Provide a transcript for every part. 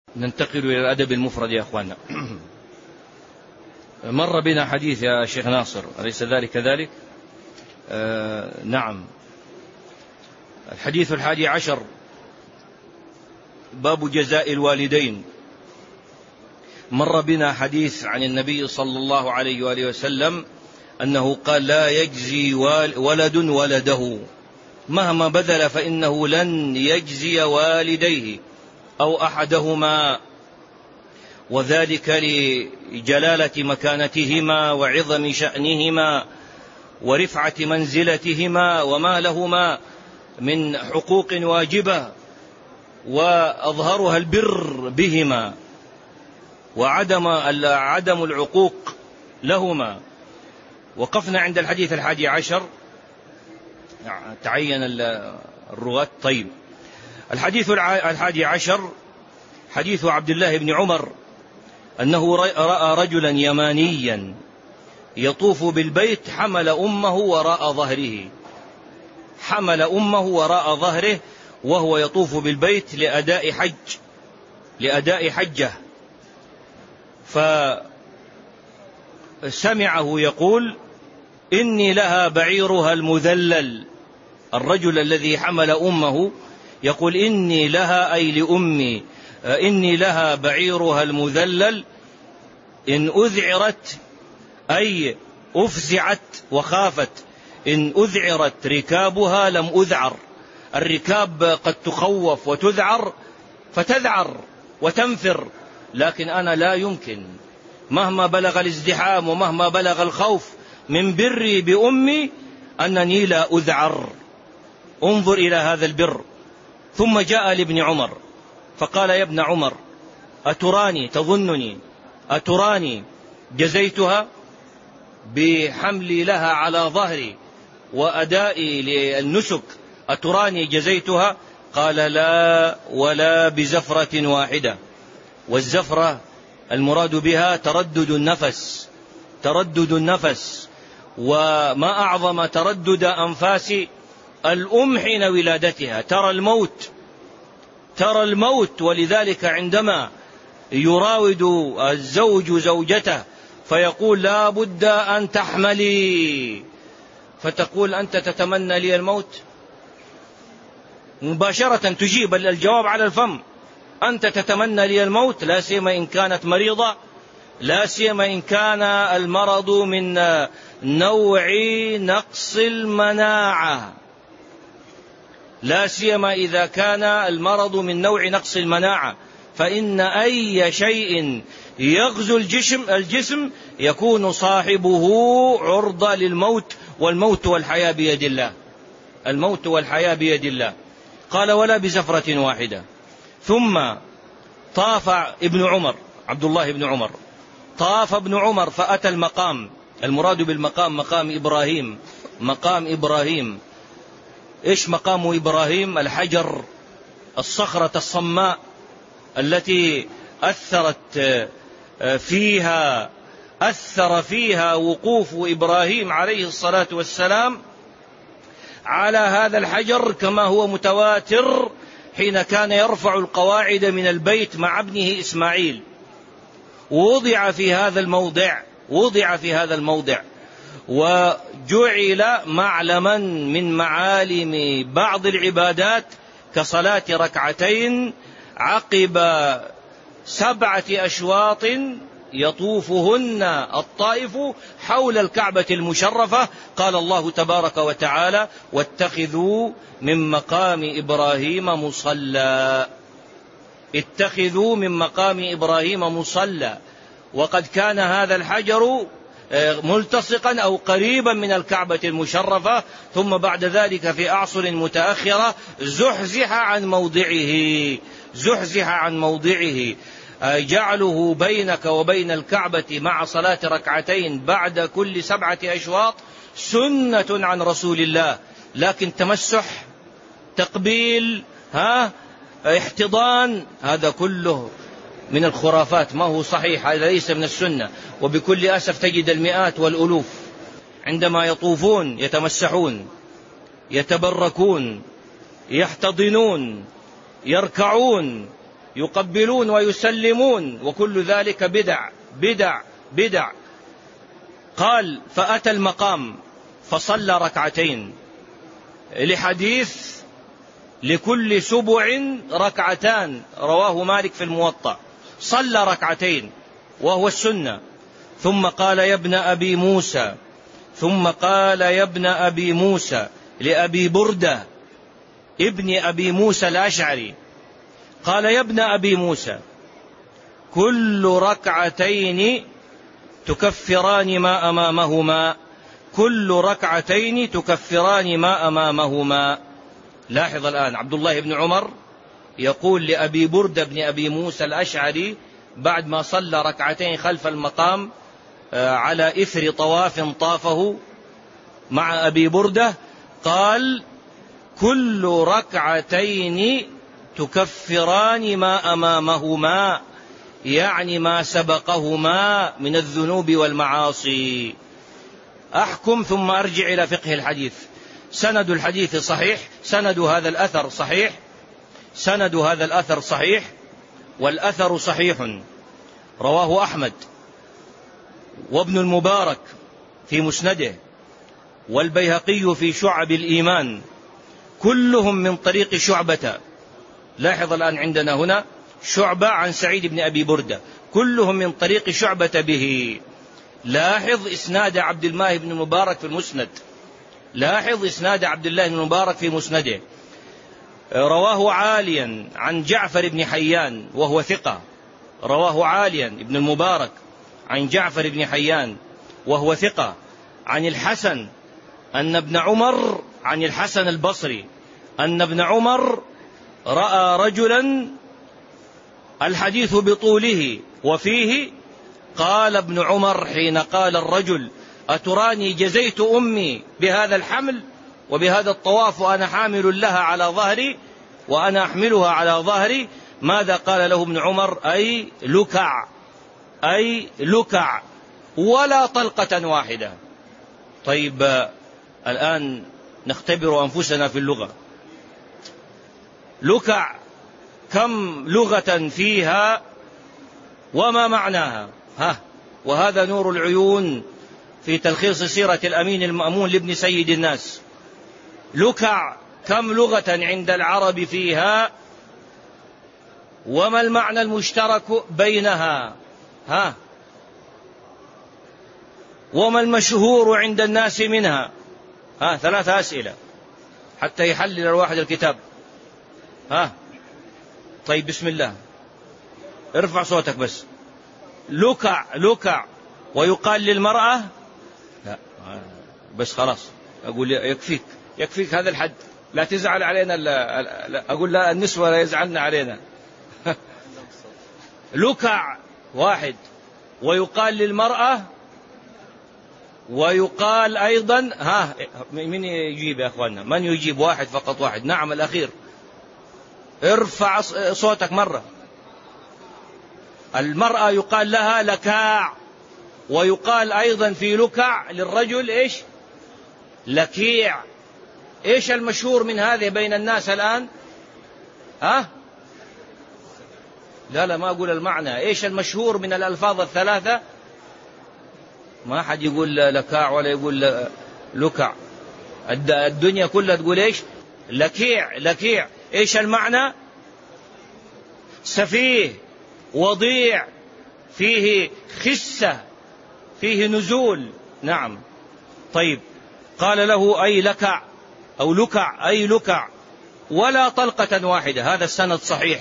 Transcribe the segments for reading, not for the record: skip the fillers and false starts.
ننتقل إلى الأدب المفرد يا أخوانا. مر بنا حديث يا شيخ ناصر، أليس ذلك كذلك؟ نعم. الحديث 11 باب جزاء الوالدين. مر بنا حديث عن النبي صلى الله عليه وآله وسلم أنه قال: لا يجزي ولد ولده مهما بذل فإنه لن يجزي والديه أو أحدهما، وذلك لجلالة مكانتهما وعظم شأنهما ورفعة منزلتهما وما لهما من حقوق واجبة، وأظهرها البر بهما وعدم العقوق لهما. وقفنا عند الحديث 11 تعين الرواة. طيب، الحديث 11 حديث عبد الله بن عمر أنه رأى رجلا يمانيا يطوف بالبيت حمل أمه وراء ظهره وهو يطوف بالبيت لأداء حجة، فسمعه يقول: إني لها بعيرها المذلل. الرجل الذي حمل أمه يقول: إني لها، أي لأمي، إني لها بعيرها المذلل، إن أذعرت أي أفزعت وخافت، إن أذعرت ركابها لم أذعر. الركاب قد تخوف وتذعر فتذعر وتنفر، لكن أنا لا يمكن مهما بلغ الازدحام ومهما بلغ الخوف من بري بأمي أنني لا أذعر. انظر إلى هذا البر. ثم جاء لابن عمر فقال: يا ابن عمر، أتراني جزيتها بحملي لها على ظهري وأدائي للنسك؟ أتراني جزيتها؟ قال: لا، ولا بزفرة واحدة. والزفرة المراد بها تردد النفس، وما أعظم تردد أنفاس الأم حين ولادتها. ترى الموت. ولذلك عندما يراود الزوج زوجته فيقول: لا بد أن تحملي، فتقول: أنت تتمنى لي الموت؟ مباشرة تجيب الجواب على الفم: أنت تتمنى لي الموت؟ لا سيما إن كانت مريضة، لا سيما إن كان المرض من نوع نقص المناعة، لا سيما إذا كان المرض من نوع نقص المناعة، فإن أي شيء يغزو الجسم يكون صاحبه عرضة للموت، والموت والحياة بيد الله. قال: ولا بزفرة واحدة. ثم طاف ابن عمر، عبد الله بن عمر، طاف ابن عمر فأتى المقام. المراد بالمقام مقام إبراهيم. إيش مقام إبراهيم؟ الحجر، الصخرة الصماء التي أثر فيها وقوف إبراهيم عليه الصلاة والسلام على هذا الحجر، كما هو متواتر حين كان يرفع القواعد من البيت مع ابنه إسماعيل. ووضع في هذا الموضع وجعل معلما من معالم بعض العبادات كصلاة ركعتين عقب 7 أشواط يطوفهن الطائف حول الكعبة المشرفة. قال الله تبارك وتعالى: واتخذوا من مقام إبراهيم مصلى. اتخذوا من مقام إبراهيم مصلى. وقد كان هذا الحجر ملتصقا أو قريبا من الكعبة المشرفة، ثم بعد ذلك في أعصر متأخرة زحزح عن موضعه. جعله بينك وبين الكعبة مع صلاة ركعتين بعد كل 7 أشواط سنة عن رسول الله، لكن تمسح، تقبيل، احتضان، هذا كله من الخرافات، ما هو صحيح، هذا ليس من السنة. وبكل أسف تجد المئات والألوف عندما يطوفون يتمسحون، يتبركون، يحتضنون، يركعون، يقبلون ويسلمون، وكل ذلك بدع بدع بدع. قال: فأتى المقام فصلى ركعتين، لحديث لكل سبع ركعتان، رواه مالك في الموطأ. صلى ركعتين وهو السنة. ثم قال: يا ابن أبي موسى، ثم قال: يا ابن أبي موسى لأبي بردة ابن أبي موسى الأشعري، قال: يا ابن أبي موسى، كل ركعتين تكفران ما أمامهما، كل ركعتين تكفران ما أمامهما. لاحظ الآن عبد الله بن عمر يقول لأبي بردة بن أبي موسى الأشعري بعد ما صلى ركعتين خلف المقام على إثر طواف طافه مع أبي بردة، قال: كل ركعتين تكفران ما أمامهما، يعني ما سبقهما من الذنوب والمعاصي. أحكم ثم أرجع إلى فقه الحديث. سند الحديث صحيح، سند هذا الأثر صحيح، سند هذا الأثر صحيح، والأثر صحيح، رواه أحمد وابن المبارك في مسنده، والبيهقي في شعب الإيمان، كلهم من طريق شعبة. لاحظ الآن عندنا هنا شعبة عن سعيد بن أبي بردة، كلهم من طريق شعبة به. لاحظ إسناد عبد الله بن المبارك في المسند، لاحظ إسناد عبد الله بن المبارك في مسنده. رواه عاليا عن جعفر بن حيان وهو ثقة، رواه عاليا ابن المبارك عن جعفر بن حيان وهو ثقة، عن الحسن أن ابن عمر، عن الحسن البصري أن ابن عمر رأى رجلا، الحديث بطوله وفيه: قال ابن عمر حين قال الرجل: أتراني جزيت أمي بهذا الحمل وبهذا الطواف وأنا حامل لها على ظهري وأنا أحملها على ظهري؟ ماذا قال له ابن عمر؟ أي لكع، أي لكع، ولا طلقة واحدة. طيب الآن نختبر أنفسنا في اللغة. لكع كم لغة فيها وما معناها؟ وهذا نور العيون في تلخيص سيرة الأمين المأمون لابن سيد الناس. لكع كم لغة عند العرب فيها، وما المعنى المشترك بينها؟ وما المشهور عند الناس منها؟ 3 أسئلة حتى يحلل الواحد الكتاب. طيب بسم الله، ارفع صوتك بس. لكع، لكع، ويقال للمرأة؟ لا بس خلاص أقول يكفيك، يكفيك هذا الحد، لا تزعل علينا. لا أقول لا، النسوة لا يزعلن علينا. لكع واحد، ويقال للمرأة، ويقال أيضا من يجيب يا أخوانا؟ من يجيب؟ واحد فقط، واحد. نعم الأخير، ارفع صوتك مرة. المرأة يقال لها لكاع، ويقال أيضا في لكع للرجل إيش؟ لكيع. إيش المشهور من هذه بين الناس الآن؟ لا ما أقول المعنى، إيش المشهور من الألفاظ الثلاثة؟ ما حد يقول لكاع ولا يقول لكع، الدنيا كلها تقول إيش؟ لكيع، لكيع. إيش المعنى؟ سفيه، وضيع، فيه خسة، فيه نزول. نعم. طيب قال له: أي لكع أو لكع، أي لكع، ولا طلقة واحدة. هذا السند صحيح.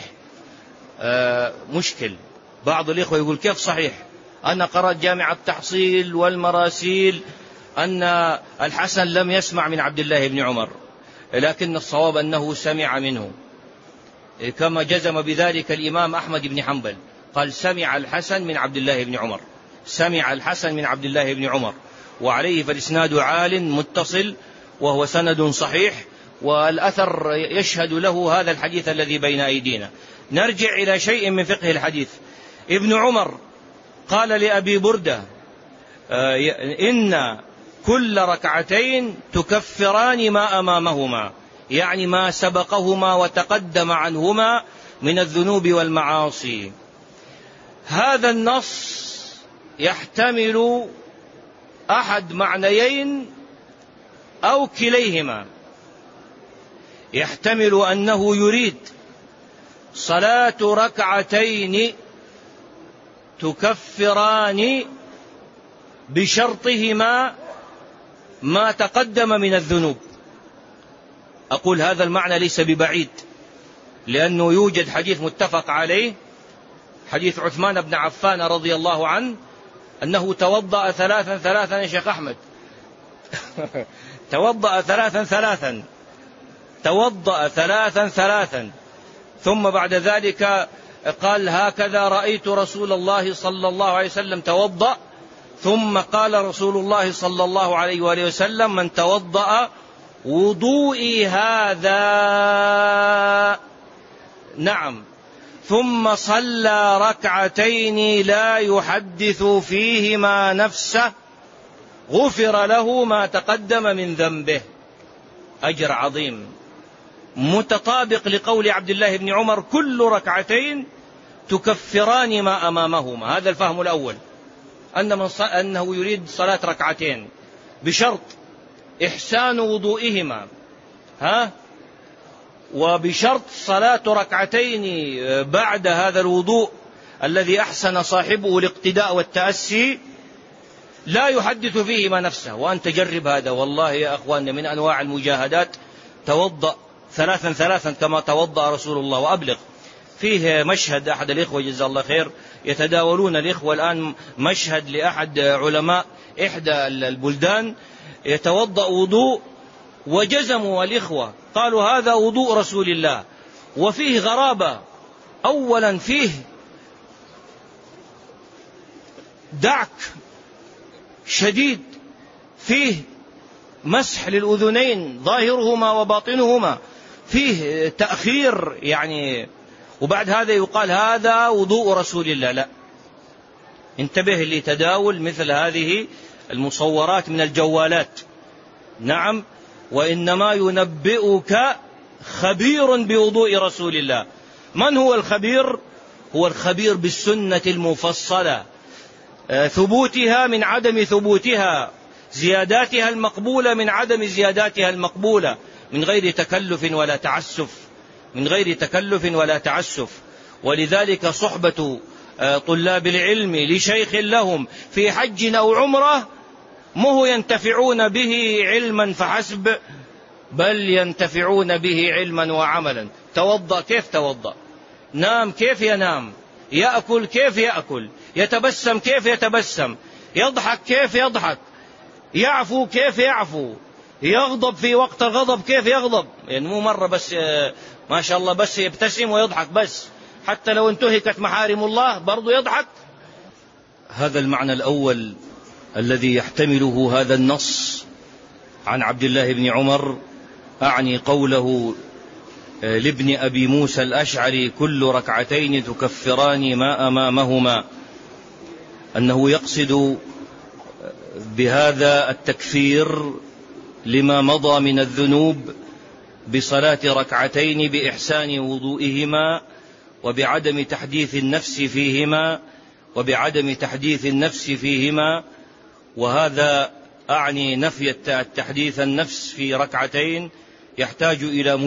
مشكل، بعض الإخوة يقول: كيف صحيح؟ أنا قرأت جامع التحصيل والمراسيل أن الحسن لم يسمع من عبد الله بن عمر، لكن الصواب أنه سمع منه، كما جزم بذلك الإمام أحمد بن حنبل، قال: سمع الحسن من عبد الله بن عمر، سمع الحسن من عبد الله بن عمر. وعليه فالإسناد عال متصل، وهو سند صحيح، والأثر يشهد له هذا الحديث الذي بين أيدينا. نرجع إلى شيء من فقه الحديث. ابن عمر قال لأبي بردة: إن كل ركعتين تكفران ما أمامهما، يعني ما سبقهما وتقدم عنهما من الذنوب والمعاصي. هذا النص يحتمل أحد معنيين أو كليهما. يحتمل أنه يريد صلاة ركعتين تكفران بشرطهما ما تقدم من الذنوب. أقول هذا المعنى ليس ببعيد، لأنه يوجد حديث متفق عليه، حديث عثمان بن عفان رضي الله عنه أنه توضأ ثلاثا يا شيخ أحمد توضأ ثلاثا ثم بعد ذلك قال هكذا رأيت رسول الله صلى الله عليه وسلم توضأ، ثم قال رسول الله صلى الله عليه وآله وسلم من توضأ وضوئي هذا، نعم، ثم صلى ركعتين لا يحدث فيهما نفسه غفر له ما تقدم من ذنبه. أجر عظيم متطابق لقول عبد الله بن عمر كل ركعتين تكفران ما أمامهما. هذا الفهم الأول، أنه يريد صلاة ركعتين بشرط إحسان وضوئهما، وبشرط صلاة ركعتين بعد هذا الوضوء الذي أحسن صاحبه الاقتداء والتأسي لا يحدث فيهما نفسه. وأنت جرب هذا والله يا أخوان من أنواع المجاهدات. توضأ ثلاثا كما توضأ رسول الله. وأبلغ فيه مشهد أحد الإخوة جزاه الله خير، يتداولون الإخوة الآن مشهد لأحد علماء إحدى البلدان يتوضأ وضوء، وجزموا الإخوة قالوا هذا وضوء رسول الله. وفيه غرابة، أولا فيه دعك شديد، فيه مسح للأذنين ظاهرهما وباطنهما، فيه تأخير يعني، وبعد هذا يقال هذا وضوء رسول الله. لا، انتبه لتداول مثل هذه المصورات من الجوالات. نعم، وإنما ينبئك خبير بوضوء رسول الله. من هو الخبير؟ هو الخبير بالسنة المفصلة، ثبوتها من عدم ثبوتها، زياداتها المقبولة من عدم زياداتها المقبولة، من غير تكلف ولا تعسف. ولذلك صحبة طلاب العلم لشيخ لهم في حج أو عمرة مو ينتفعون به علما فحسب، بل ينتفعون به علما وعملا. توضأ كيف توضأ، نام كيف ينام، يأكل كيف يأكل، يتبسم كيف يتبسم، يضحك كيف يضحك، يعفو كيف يعفو، يغضب في وقت الغضب كيف يغضب. يعني مو مرة بس ما شاء الله بس يبتسم ويضحك بس، حتى لو انتهكت محارم الله برضو يضحك. هذا المعنى الأول الذي يحتمله هذا النص عن عبد الله بن عمر، أعني قوله لابن أبي موسى الأشعري كل ركعتين تكفران ما أمامهما، أنه يقصد بهذا التكفير لما مضى من الذنوب بصلاة ركعتين بإحسان وضوئهما وبعدم تحديث النفس فيهما، وهذا أعني نفي التحديث النفس في ركعتين يحتاج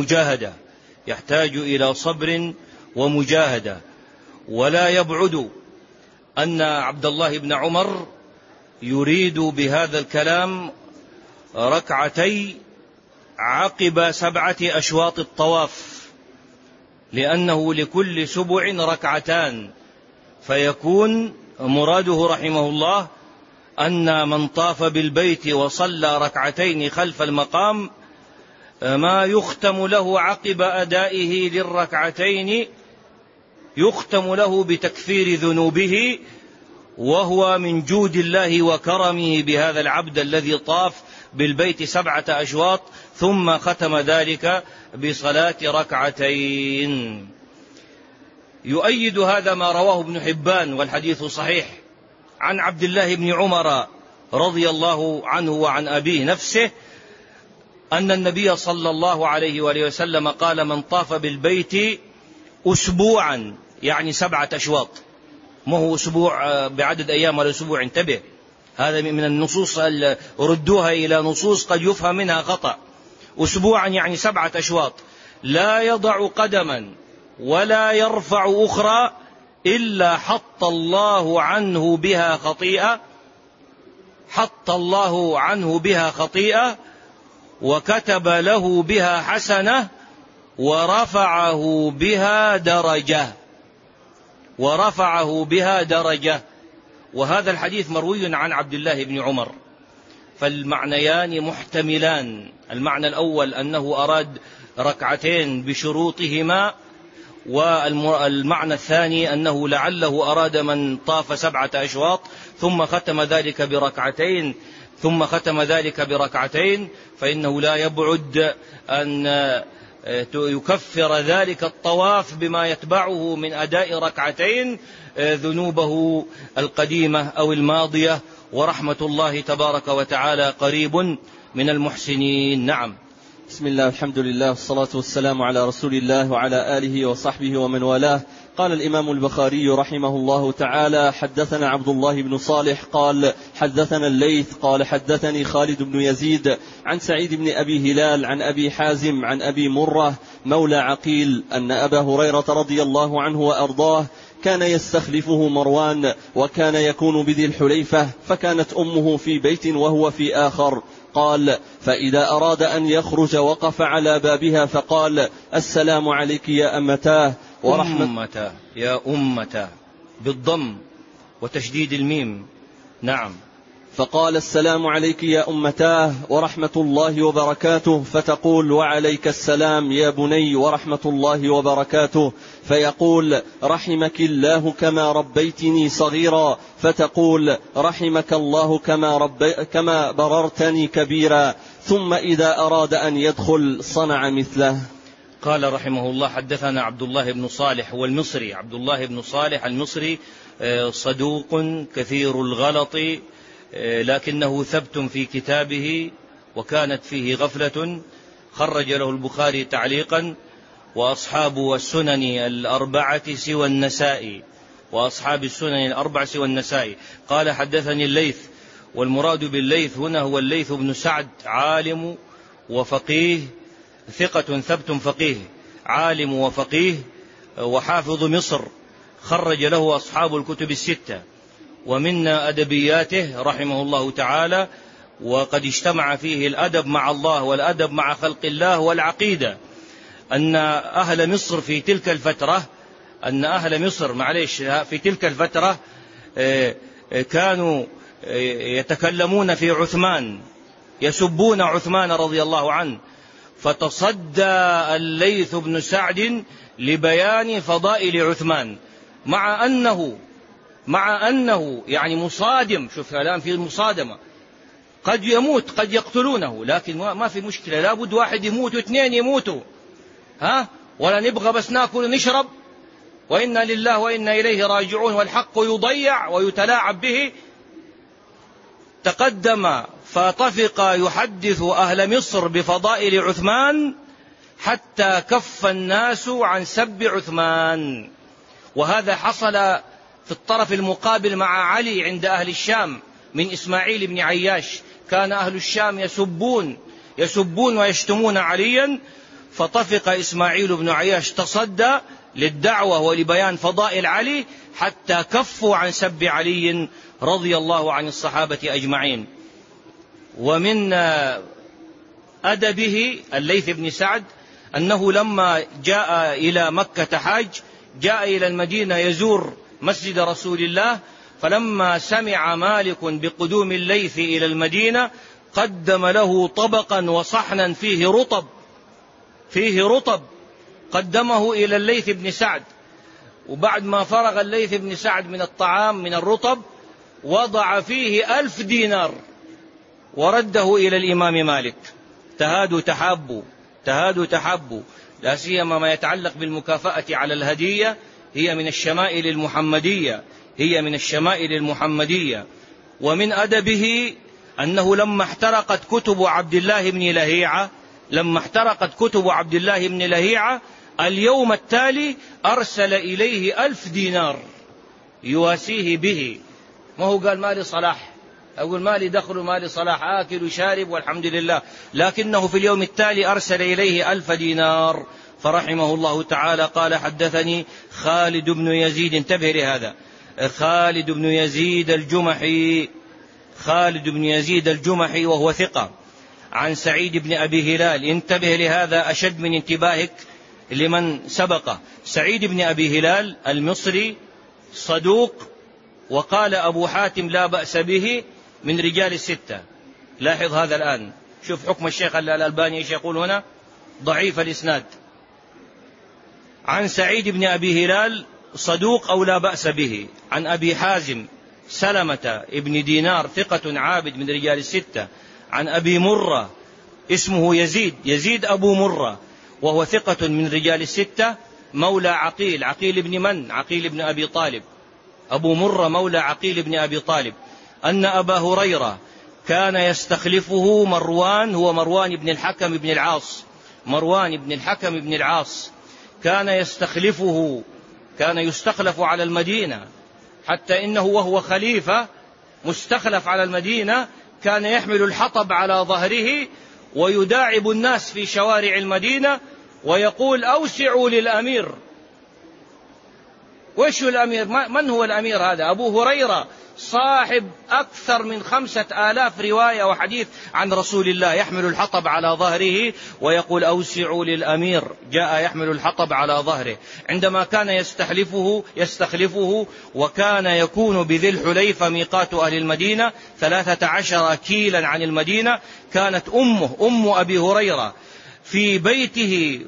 إلى صبر ومجاهدة. ولا يبعد أن عبد الله بن عمر يريد بهذا الكلام ركعتي عقب 7 أشواط الطواف، لأنه لكل سبع ركعتان، فيكون مراده رحمه الله أن من طاف بالبيت وصلى ركعتين خلف المقام ما يختم له عقب أدائه للركعتين، يختم له بتكفير ذنوبه، وهو من جود الله وكرمه بهذا العبد الذي طاف بالبيت 7 أشواط ثم ختم ذلك بصلاة ركعتين. يؤيد هذا ما رواه ابن حبان والحديث صحيح عن عبد الله بن عمر رضي الله عنه وعن أبيه نفسه أن النبي صلى الله عليه وآله وسلم قال من طاف بالبيت أسبوعا يعني 7 أشواط، ما هو أسبوع بعدد أيام ولا أسبوع، انتبه، هذا من النصوص ردوها إلى نصوص قد يفهم منها خطأ. أسبوعا يعني 7 أشواط، لا يضع قدما ولا يرفع أخرى إلا حط الله عنه بها خطيئة، حط الله عنه بها خطيئة وكتب له بها حسنة ورفعه بها درجة، ورفعه بها درجة. وهذا الحديث مروي عن عبد الله بن عمر، فالمعنيان محتملان. المعنى الأول أنه أراد ركعتين بشروطهما، والمعنى الثاني أنه لعله أراد من طاف 7 أشواط ثم ختم ذلك بركعتين فإنه لا يبعد أن يكفر ذلك الطواف بما يتبعه من أداء ركعتين ذنوبه القديمة أو الماضية، ورحمة الله تبارك وتعالى قريب من المحسنين. نعم. بسم الله، الحمد لله، والصلاة والسلام على رسول الله وعلى آله وصحبه ومن والاه. قال الإمام البخاري رحمه الله تعالى: حدثنا عبد الله بن صالح قال حدثنا الليث قال حدثني خالد بن يزيد عن سعيد بن أبي هلال عن أبي حازم عن أبي مرة مولى عقيل أن أبا هريرة رضي الله عنه وأرضاه كان يستخلفه مروان، وكان يكون بذي الحليفة، فكانت أمه في بيت وهو في آخر. قال: فإذا أراد أن يخرج وقف على بابها فقال: السلام عليك يا أمتاه ورحمة يا أمتاه بالضم وتشديد الميم. نعم. فقال: السلام عليك يا أمتاه ورحمة الله وبركاته، فتقول: وعليك السلام يا بني ورحمة الله وبركاته، فيقول: رحمك الله كما ربيتني صغيرا، فتقول: رحمك الله كما بررتني كبيرا. ثم إذا أراد أن يدخل صنع مثله. قال رحمه الله: حدثنا عبد الله بن صالح والمصري. عبد الله بن صالح المصري صدوق كثير الغلط، لكنه ثبت في كتابه وكانت فيه غفلة، خرج له البخاري تعليقا وأصحاب السنن الأربعة سوى النسائي، قال: حدثني الليث، والمراد بالليث هنا هو الليث بن سعد، عالم وفقيه، ثقة ثبت فقيه، عالم وفقيه وحافظ مصر، خرج له أصحاب الكتب 6. ومن أدبياته رحمه الله تعالى، وقد اجتمع فيه الأدب مع الله والأدب مع خلق الله والعقيدة، أن أهل مصر في تلك الفترة كانوا يتكلمون في عثمان، يسبون عثمان رضي الله عنه، فتصدى الليث بن سعد لبيان فضائل عثمان، مع أنه يعني مصادم. شوف الآن في المصادمة، قد يموت قد يقتلونه، لكن ما في مشكلة، لابد واحد يموت واثنين يموتوا، ولا نبغى بس ناكل ونشرب، وإنا لله وإنا إليه راجعون، والحق يضيع ويتلاعب به. تقدم فطفق يحدث أهل مصر بفضائل عثمان حتى كف الناس عن سب عثمان. وهذا حصل في الطرف المقابل مع علي عند أهل الشام من إسماعيل بن عياش، كان أهل الشام يسبون ويشتمون عليا، فطفق إسماعيل بن عياش تصدى للدعوة ولبيان فضائل علي حتى كفوا عن سب علي رضي الله عن الصحابة أجمعين. ومن أدبه الليث بن سعد أنه لما جاء إلى مكة حاج، جاء إلى المدينة يزور مسجد رسول الله، فلما سمع مالك بقدوم الليث إلى المدينة قدم له طبقا وصحنا فيه رطب قدمه إلى الليث بن سعد، وبعد ما فرغ الليث بن سعد من الطعام من الرطب وضع فيه 1000 دينار ورده إلى الإمام مالك. تهادوا تحابوا، لا سيما ما يتعلق بالمكافأة على الهدية، هي من الشمائل المحمدية. ومن أدبه أنه لما احترقت كتب عبد الله بن لهيعة اليوم التالي أرسل إليه 1000 دينار يواسيه به. ما هو قال مالي صلاح، أقول مالي دخل ومالي صلاح، آكل وشارب والحمد لله، لكنه في اليوم التالي أرسل إليه 1000 دينار. فرحمه الله تعالى قال حدثني خالد بن يزيد، انتبه لهذا، خالد بن يزيد الجمحي، خالد بن يزيد الجمحي وهو ثقة، عن سعيد بن أبي هلال. انتبه لهذا أشد من انتباهك لمن سبقه. سعيد بن أبي هلال المصري صدوق، وقال أبو حاتم لا بأس به، من رجال الستة. لاحظ هذا الآن، شوف حكم الشيخ الألباني ايش يقول هنا، ضعيف الإسناد. عن سعيد بن أبي هلال صدوق أو لا بأس به. عن أبي حازم سلمة ابن دينار ثقة عابد من رجال الستة. عن أبي مرة اسمه يزيد أبو مرة، وهو ثقة من رجال الستة، مولى عقيل. عقيل بن من؟ عقيل بن أبي طالب. أبو مرة مولى عقيل بن أبي طالب. أن أبا هريرة كان يستخلفه مروان، هو مروان بن الحكم بن العاص، مروان بن الحكم بن العاص كان يستخلفه، كان يستخلف على المدينة، حتى إنه وهو خليفة مستخلف على المدينة كان يحمل الحطب على ظهره ويداعب الناس في شوارع المدينة ويقول أوسعوا للأمير. وش الأمير؟ من هو الأمير هذا؟ أبو هريرة صاحب أكثر من 5000 رواية وحديث عن رسول الله، يحمل الحطب على ظهره ويقول أوسعوا للأمير. جاء يحمل الحطب على ظهره عندما كان يستخلفه، وكان يكون بذي الحليفة ميقات أهل المدينة 13 كيلا عن المدينة. كانت أم أبي هريرة في بيته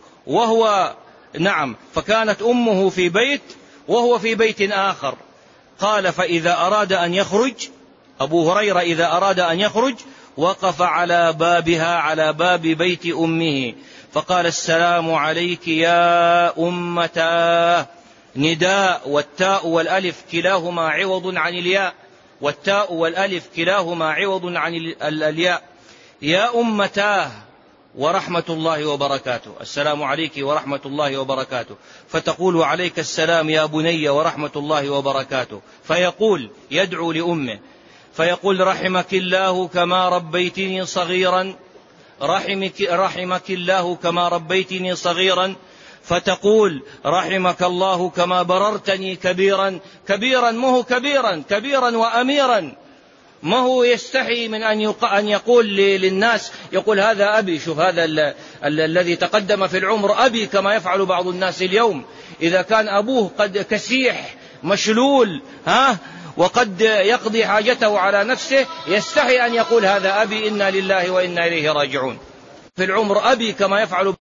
فكانت أمه في بيت وهو في بيت آخر. قال فإذا أراد أن يخرج أبو هريرة، إذا أراد أن يخرج وقف على بابها، على باب بيت أمه، فقال السلام عليك يا أمتاه، نداء، والتاء والألف كلاهما عوض عن الياء، والتاء والألف كلاهما عوض عن الياء. يا أمتاه ورحمة الله وبركاته، السلام عليك ورحمة الله وبركاته. فتقول عليك السلام يا بني ورحمة الله وبركاته. فيقول يدعو لأمه فيقول رحمك الله كما ربيتني صغيرا، رحمك الله كما ربيتني صغيرا. فتقول رحمك الله كما بررتني كبيرا. كبيرا ما هو كبيرا وأميرا، ما هو يستحي من أن يقول للناس، يقول هذا أبي، شوف هذا الذي تقدم في العمر أبي، كما يفعل بعض الناس اليوم. إذا كان أبوه قد كسيح مشلول وقد يقضي حاجته على نفسه، يستحي أن يقول هذا أبي، إنا لله وإنا إليه راجعون. في العمر أبي كما يفعل